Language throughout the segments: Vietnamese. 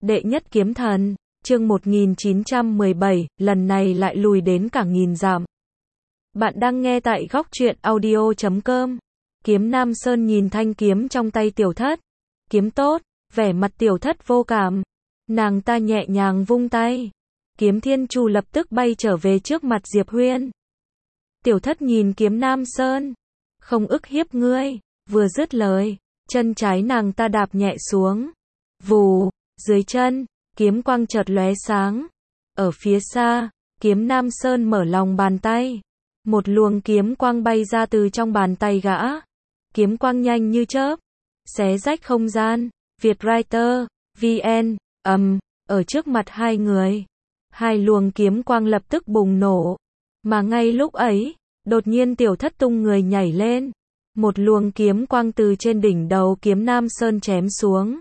Đệ nhất kiếm thần, chương 1917, lần này lại lùi đến cả nghìn dặm. Bạn đang nghe tại góc truyện audio.com. Kiếm Nam Sơn nhìn thanh kiếm trong tay Tiểu Thất. Kiếm tốt, vẻ mặt Tiểu Thất vô cảm. Nàng ta nhẹ nhàng vung tay. Kiếm Thiên Trù lập tức bay trở về trước mặt Diệp Huyên. Tiểu Thất nhìn kiếm Nam Sơn. Không ức hiếp ngươi, vừa dứt lời, chân trái nàng ta đạp nhẹ xuống. Vù, dưới chân, kiếm quang chợt lóe sáng. Ở phía xa, kiếm Nam Sơn mở lòng bàn tay. Một luồng kiếm quang bay ra từ trong bàn tay gã. Kiếm quang nhanh như chớp, xé rách không gian. Vietwriter, VN, ở trước mặt hai người. Hai luồng kiếm quang lập tức bùng nổ. Mà ngay lúc ấy, đột nhiên Tiểu Thất tung người nhảy lên. Một luồng kiếm quang từ trên đỉnh đầu kiếm Nam Sơn chém xuống.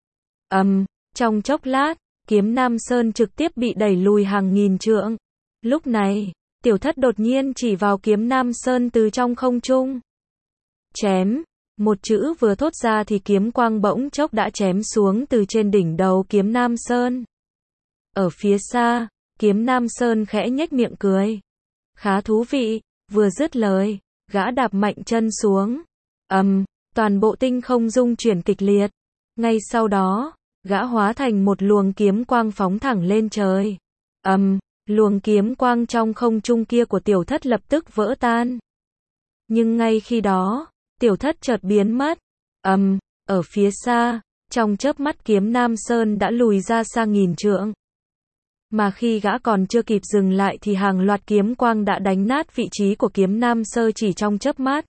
Trong chốc lát, kiếm Nam Sơn trực tiếp bị đẩy lùi hàng nghìn trượng. Lúc này, Tiểu Thất đột nhiên chỉ vào kiếm Nam Sơn từ trong không trung. Chém, một chữ vừa thốt ra thì kiếm quang bỗng chốc đã chém xuống từ trên đỉnh đầu kiếm Nam Sơn. Ở phía xa, kiếm Nam Sơn khẽ nhếch miệng cười. Khá thú vị, vừa dứt lời, gã đạp mạnh chân xuống. Toàn bộ tinh không rung chuyển kịch liệt. Ngay sau đó, gã hóa thành một luồng kiếm quang phóng thẳng lên trời. Luồng kiếm quang trong không trung kia của Tiểu Thất lập tức vỡ tan. Nhưng ngay khi đó, Tiểu Thất chợt biến mất. Ở phía xa, trong chớp mắt kiếm Nam Sơn đã lùi ra xa nghìn trượng. Mà khi gã còn chưa kịp dừng lại thì hàng loạt kiếm quang đã đánh nát vị trí của kiếm Nam Sơn chỉ trong chớp mắt.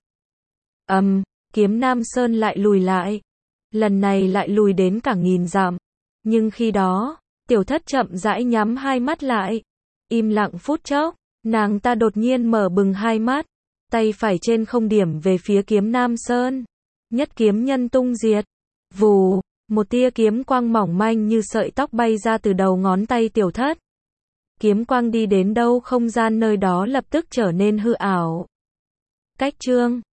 Kiếm Nam Sơn lại lùi lại. Lần này lại lùi đến cả nghìn dặm. Nhưng khi đó, Tiểu Thất chậm rãi nhắm hai mắt lại. Im lặng phút chốc, nàng ta đột nhiên mở bừng hai mắt. Tay phải trên không điểm về phía kiếm Nam Sơn. Nhất kiếm nhân tung diệt. Vù, một tia kiếm quang mỏng manh như sợi tóc bay ra từ đầu ngón tay Tiểu Thất. Kiếm quang đi đến đâu không gian nơi đó lập tức trở nên hư ảo. Cách chương